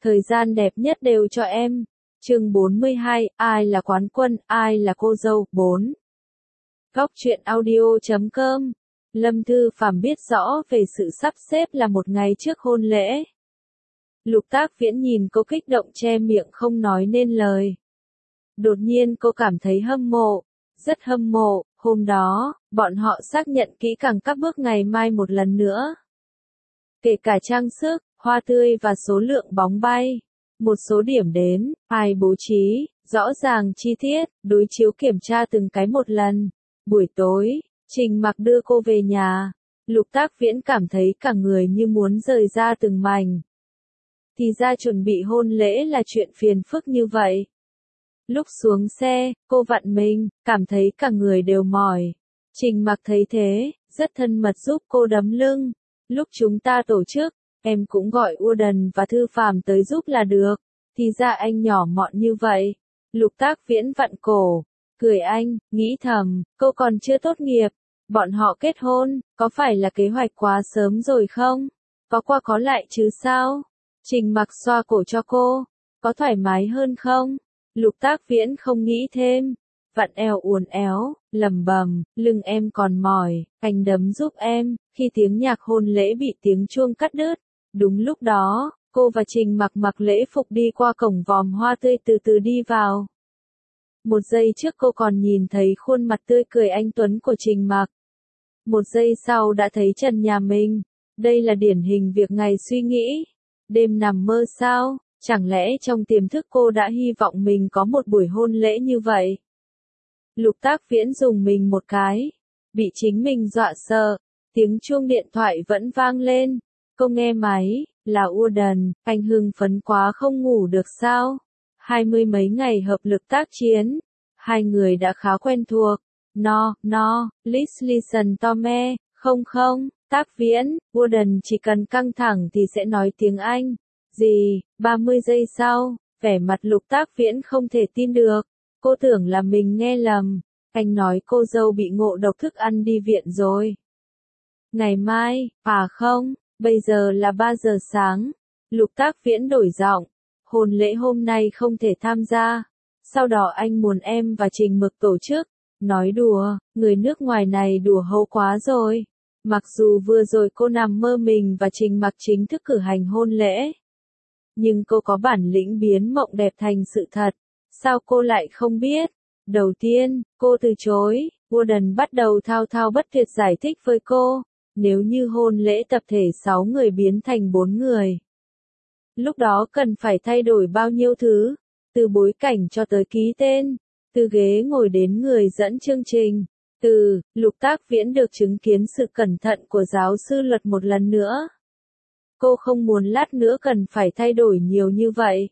Thời gian đẹp nhất đều cho em. Chương 42, ai là quán quân, ai là cô dâu, 4. Góc truyện audio.com. Lâm Thư Phàm biết rõ về sự sắp xếp là một ngày trước hôn lễ. Lục Tác Viễn nhìn cô kích động che miệng không nói nên lời. Đột nhiên cô cảm thấy hâm mộ, rất hâm mộ. Hôm đó, bọn họ xác nhận kỹ càng các bước ngày mai một lần nữa. Kể cả trang sức, hoa tươi và số lượng bóng bay. Một số điểm đến, ai bố trí, rõ ràng chi tiết, đối chiếu kiểm tra từng cái một lần. Buổi tối, Trình Mặc đưa cô về nhà. Lục Tác Viễn cảm thấy cả người như muốn rời ra từng mảnh. Thì ra chuẩn bị hôn lễ là chuyện phiền phức như vậy. Lúc xuống xe, cô vặn mình, cảm thấy cả người đều mỏi. Trình Mặc thấy thế, rất thân mật giúp cô đấm lưng. Lúc chúng ta tổ chức, em cũng gọi Urdan và Thư Phàm tới giúp là được. Thì ra anh nhỏ mọn như vậy. Lục Tác Viễn vặn cổ, cười anh, nghĩ thầm, cô còn chưa tốt nghiệp. Bọn họ kết hôn, có phải là kế hoạch quá sớm rồi không? Có qua có lại chứ sao? Trình Mặc xoa cổ cho cô, có thoải mái hơn không? Lục Tác Viễn không nghĩ thêm. Vặn eo uốn éo, lầm bầm, lưng em còn mỏi, anh đấm giúp em. Khi tiếng nhạc hôn lễ bị tiếng chuông cắt đứt, đúng lúc đó, cô và Trình Mặc mặc lễ phục đi qua cổng vòm hoa tươi từ từ đi vào. Một giây trước cô còn nhìn thấy khuôn mặt tươi cười anh tuấn của Trình Mặc. Một giây sau đã thấy trần nhà mình. Đây là điển hình việc ngày suy nghĩ. Đêm nằm mơ sao? Chẳng lẽ trong tiềm thức cô đã hy vọng mình có một buổi hôn lễ như vậy? Lục Tác Viễn dùng mình một cái. Bị chính mình dọa sợ. Tiếng chuông điện thoại vẫn vang lên. Cô nghe máy, là Urdan, anh hưng phấn quá không ngủ được sao? 20 mấy ngày hợp lực tác chiến. Hai người đã khá quen thuộc. Listen Tome, không, Tác Viễn, Urdan chỉ cần căng thẳng thì sẽ nói tiếng Anh. Gì, 30 giây sau, vẻ mặt Lục Tác Viễn không thể tin được. Cô tưởng là mình nghe lầm. Anh nói cô dâu bị ngộ độc thức ăn đi viện rồi. Ngày mai, à không, bây giờ là 3 giờ sáng. Lục Tác Viễn đổi giọng. Hôn lễ hôm nay không thể tham gia. Sau đó anh muốn em và Trình Mực tổ chức. Nói đùa, người nước ngoài này đùa hâu quá rồi. Mặc dù vừa rồi cô nằm mơ mình và Trình Mặc chính thức cử hành hôn lễ. Nhưng cô có bản lĩnh biến mộng đẹp thành sự thật. Sao cô lại không biết? Đầu tiên, cô từ chối. Urdan bắt đầu thao thao bất tuyệt giải thích với cô. Nếu như hôn lễ tập thể 6 người biến thành 4 người. Lúc đó cần phải thay đổi bao nhiêu thứ. Từ bối cảnh cho tới ký tên. Từ ghế ngồi đến người dẫn chương trình. Lục Tác Viễn được chứng kiến sự cẩn thận của giáo sư luật một lần nữa. Cô không muốn lát nữa cần phải thay đổi nhiều như vậy.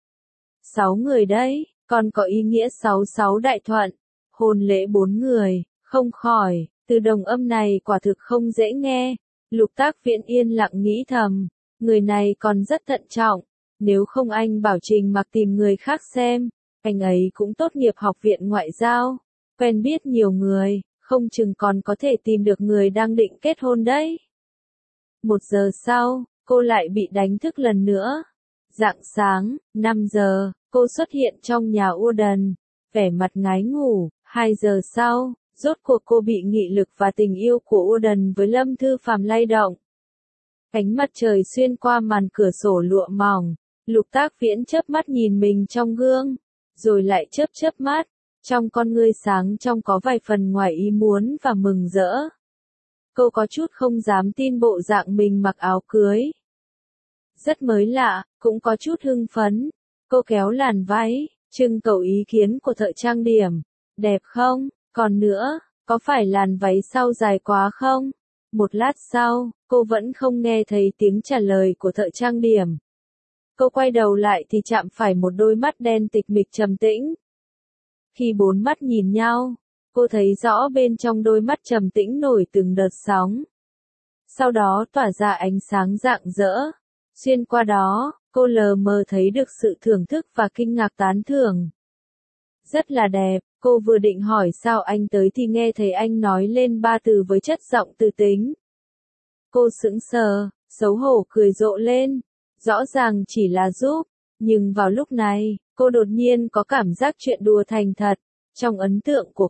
6 người đấy, còn có ý nghĩa 66 đại thuận. Hôn lễ 4 người, không khỏi, từ đồng âm này quả thực không dễ nghe. Lục Tác Viễn yên lặng nghĩ thầm, người này còn rất thận trọng. Nếu không anh bảo Trình Mặc tìm người khác xem, anh ấy cũng tốt nghiệp học viện ngoại giao, quen biết nhiều người, không chừng còn có thể tìm được người đang định kết hôn đấy. 1 giờ sau, cô lại bị đánh thức lần nữa. Rạng sáng, 5 giờ, cô xuất hiện trong nhà Urdan, vẻ mặt ngái ngủ. 2 giờ sau, rốt cuộc cô bị nghị lực và tình yêu của Urdan với Lâm Thư Phàm lay động. Ánh mặt trời xuyên qua màn cửa sổ lụa mỏng. Lục Tác Viễn chớp mắt nhìn mình trong gương, rồi lại chớp mắt. Trong con ngươi sáng trong có vài phần ngoài ý muốn và mừng rỡ. Cô có chút không dám tin bộ dạng mình mặc áo cưới. Rất mới lạ, cũng có chút hưng phấn. Cô kéo làn váy, trưng cầu ý kiến của thợ trang điểm. Đẹp không? Còn nữa, có phải làn váy sau dài quá không? Một lát sau, cô vẫn không nghe thấy tiếng trả lời của thợ trang điểm. Cô quay đầu lại thì chạm phải một đôi mắt đen tịch mịch trầm tĩnh. Khi 4 mắt nhìn nhau, cô thấy rõ bên trong đôi mắt trầm tĩnh nổi từng đợt sóng. Sau đó tỏa ra ánh sáng rạng rỡ. Xuyên qua đó, cô lờ mờ thấy được sự thưởng thức và kinh ngạc tán thưởng. Rất là đẹp, cô vừa định hỏi sao anh tới thì nghe thấy anh nói lên 3 từ với chất giọng từ tính. Cô sững sờ, xấu hổ cười rộ lên. rõ ràng chỉ là giúp, nhưng vào lúc này, cô đột nhiên có cảm giác chuyện đùa thành thật. Trong ấn tượng của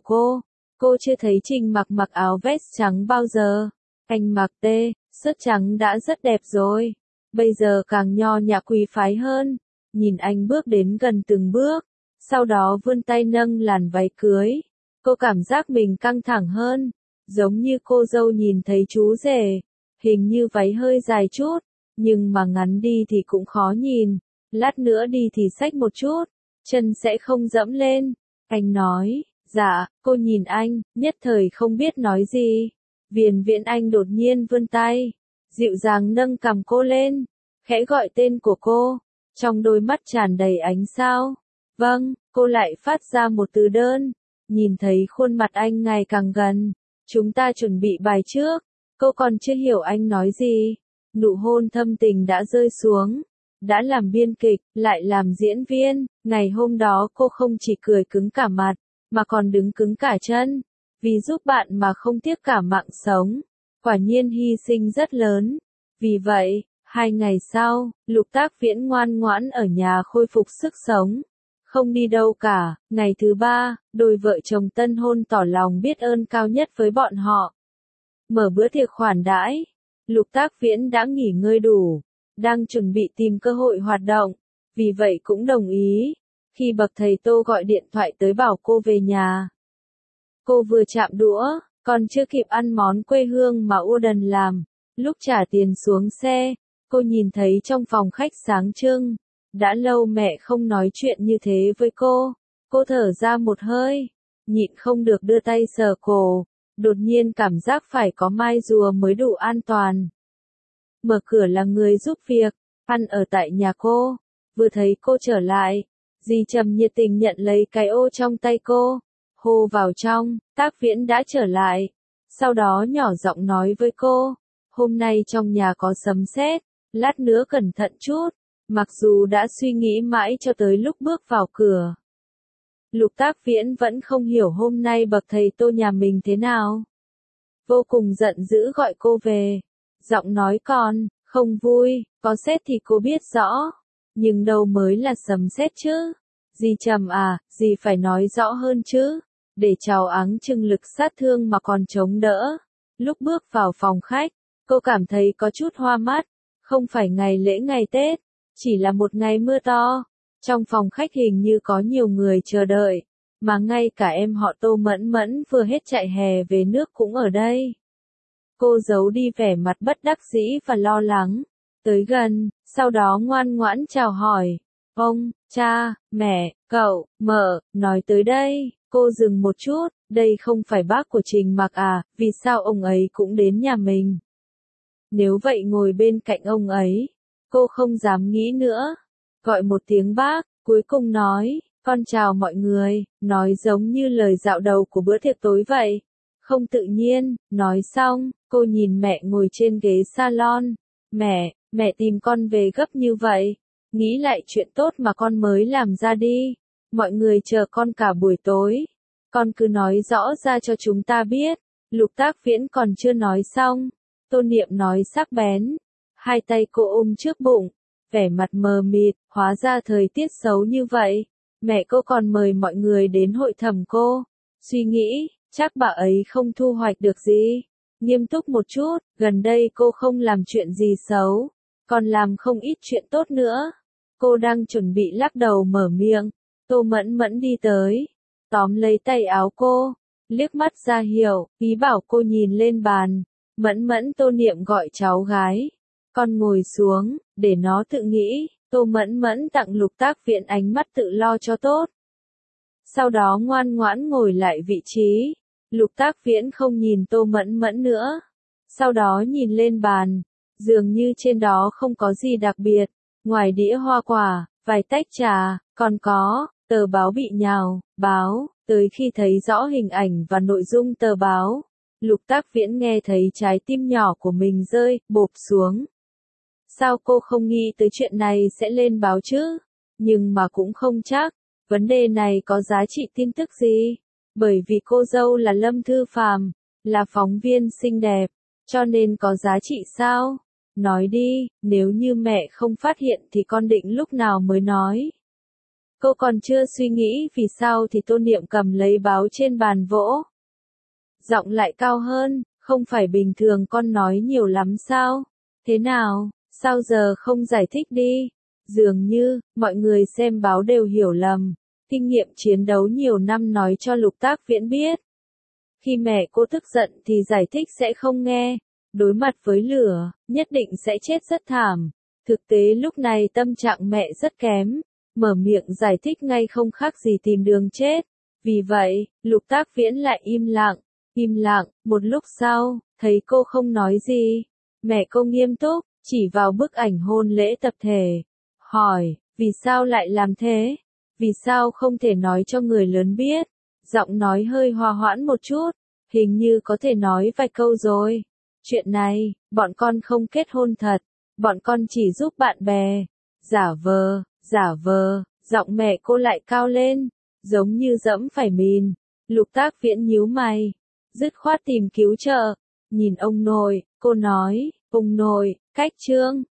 cô chưa thấy Trình Mặc mặc áo vest trắng bao giờ. Anh mặc sớt trắng đã rất đẹp rồi, bây giờ càng nho nhã quý phái hơn. Nhìn anh bước đến gần từng bước, sau đó vươn tay nâng làn váy cưới. Cô cảm giác mình căng thẳng hơn, giống như cô dâu nhìn thấy chú rể. Hình như váy hơi dài chút, nhưng mà ngắn đi thì cũng khó nhìn. Lát nữa đi thì xách một chút, chân sẽ không dẫm lên. Anh nói, dạ, cô nhìn anh, nhất thời không biết nói gì. Viễn Anh đột nhiên vươn tay, dịu dàng nâng cằm cô lên, khẽ gọi tên của cô, trong đôi mắt tràn đầy ánh sao. Vâng, cô lại phát ra một từ đơn, nhìn thấy khuôn mặt anh ngày càng gần. Chúng ta chuẩn bị bài trước, cô còn chưa hiểu anh nói gì. Nụ hôn thâm tình đã rơi xuống, đã làm biên kịch, lại làm diễn viên. Ngày hôm đó cô không chỉ cười cứng cả mặt, mà còn đứng cứng cả chân. Vì giúp bạn mà không tiếc cả mạng sống, quả nhiên hy sinh rất lớn. Vì vậy, 2 ngày sau, Lục Tác Viễn ngoan ngoãn ở nhà khôi phục sức sống, không đi đâu cả. Ngày thứ 3, đôi vợ chồng tân hôn tỏ lòng biết ơn cao nhất với bọn họ. Mở bữa tiệc khoản đãi, Lục Tác Viễn đã nghỉ ngơi đủ, đang chuẩn bị tìm cơ hội hoạt động, vì vậy cũng đồng ý. Khi bậc thầy Tô gọi điện thoại tới bảo cô về nhà, cô vừa chạm đũa, còn chưa kịp ăn món quê hương mà Udan làm. Lúc trả tiền xuống xe, cô nhìn thấy trong phòng khách sáng trưng. Đã lâu mẹ không nói chuyện như thế với cô. Cô thở ra một hơi, nhịn không được đưa tay sờ cổ. Đột nhiên cảm giác phải có mai rùa mới đủ an toàn. Mở cửa là người giúp việc, ăn ở tại nhà cô. Vừa thấy cô trở lại, dì Trầm nhiệt tình nhận lấy cái ô trong tay cô. Hô vào trong, Tác Viễn đã trở lại. Sau đó nhỏ giọng nói với cô, hôm nay trong nhà có sấm sét, lát nữa cẩn thận chút. Mặc dù đã suy nghĩ mãi cho tới lúc bước vào cửa, Lục Tác Viễn vẫn không hiểu hôm nay bậc thầy Tô nhà mình thế nào. Vô cùng giận dữ gọi cô về. Giọng nói còn không vui, có sét thì cô biết rõ, nhưng đâu mới là sấm sét chứ. Dì Trầm à, dì phải nói rõ hơn chứ, để chào áng chừng lực sát thương mà còn chống đỡ. Lúc bước vào phòng khách, cô cảm thấy có chút hoa mắt. Không phải ngày lễ ngày Tết, chỉ là một ngày mưa to. Trong phòng khách hình như có nhiều người chờ đợi, mà ngay cả em họ Tô Mẫn Mẫn vừa hết chạy hè về nước cũng ở đây. Cô giấu đi vẻ mặt bất đắc dĩ và lo lắng, tới gần, sau đó ngoan ngoãn chào hỏi. Ông, cha, mẹ, cậu, mợ, nói tới đây, cô dừng một chút, đây không phải bác của Trình Mặc à, vì sao ông ấy cũng đến nhà mình? Nếu vậy ngồi bên cạnh ông ấy, cô không dám nghĩ nữa. Gọi một tiếng bác, cuối cùng nói, con chào mọi người, nói giống như lời dạo đầu của bữa tiệc tối vậy. Không tự nhiên, nói xong, cô nhìn mẹ ngồi trên ghế salon. Mẹ tìm con về gấp như vậy. Nghĩ lại chuyện tốt mà con mới làm ra đi. Mọi người chờ con cả buổi tối. Con cứ nói rõ ra cho chúng ta biết. Lục Tác Viễn còn chưa nói xong. Tô Niệm nói sắc bén. Hai tay cô ôm trước bụng, vẻ mặt mờ mịt, hóa ra thời tiết xấu như vậy. Mẹ cô còn mời mọi người đến hội thẩm cô. Suy nghĩ, chắc bà ấy không thu hoạch được gì. Nghiêm túc một chút, gần đây cô không làm chuyện gì xấu, còn làm không ít chuyện tốt nữa. Cô đang chuẩn bị lắc đầu mở miệng, Tô Mẫn Mẫn đi tới, tóm lấy tay áo cô, liếc mắt ra hiệu, ý bảo cô nhìn lên bàn. Mẫn Mẫn, Tô Niệm gọi cháu gái. Con ngồi xuống, để nó tự nghĩ. Tô Mẫn Mẫn tặng Lục Tác Viễn ánh mắt tự lo cho tốt. Sau đó ngoan ngoãn ngồi lại vị trí. Lục Tác Viễn không nhìn Tô Mẫn Mẫn nữa. Sau đó nhìn lên bàn, dường như trên đó không có gì đặc biệt, ngoài đĩa hoa quả, vài tách trà, còn có tờ báo bị nhào, báo. Tới khi thấy rõ hình ảnh và nội dung tờ báo, Lục Tác Viễn nghe thấy trái tim nhỏ của mình rơi bộp xuống. Sao cô không nghĩ tới chuyện này sẽ lên báo chứ? Nhưng mà cũng không chắc, vấn đề này có giá trị tin tức gì? Bởi vì cô dâu là Lâm Thư Phàm, là phóng viên xinh đẹp, cho nên có giá trị sao? nói đi, nếu như mẹ không phát hiện thì con định lúc nào mới nói. Cô còn chưa suy nghĩ vì sao thì Tô Niệm cầm lấy báo trên bàn vỗ. Giọng lại cao hơn, không phải bình thường con nói nhiều lắm sao? Thế nào, sao giờ không giải thích đi? Dường như, mọi người xem báo đều hiểu lầm. Kinh nghiệm chiến đấu nhiều năm nói cho Lục Tác Viễn biết. Khi mẹ cô tức giận thì giải thích sẽ không nghe. Đối mặt với lửa, nhất định sẽ chết rất thảm. Thực tế lúc này tâm trạng mẹ rất kém. Mở miệng giải thích ngay không khác gì tìm đường chết. Vì vậy, Lục Tác Viễn lại im lặng, một lúc sau, thấy cô không nói gì. Mẹ cô nghiêm túc, chỉ vào bức ảnh hôn lễ tập thể. Hỏi, vì sao lại làm thế? Vì sao không thể nói cho người lớn biết? Giọng nói hơi hòa hoãn một chút, hình như có thể nói vài câu rồi. Chuyện này, bọn con không kết hôn thật, bọn con chỉ giúp bạn bè. Giả vờ, giọng mẹ cô lại cao lên, giống như dẫm phải mìn. Lục Tác Viễn nhíu mày, dứt khoát tìm cứu trợ. Nhìn ông nội, cô nói, ông nội, cách Trương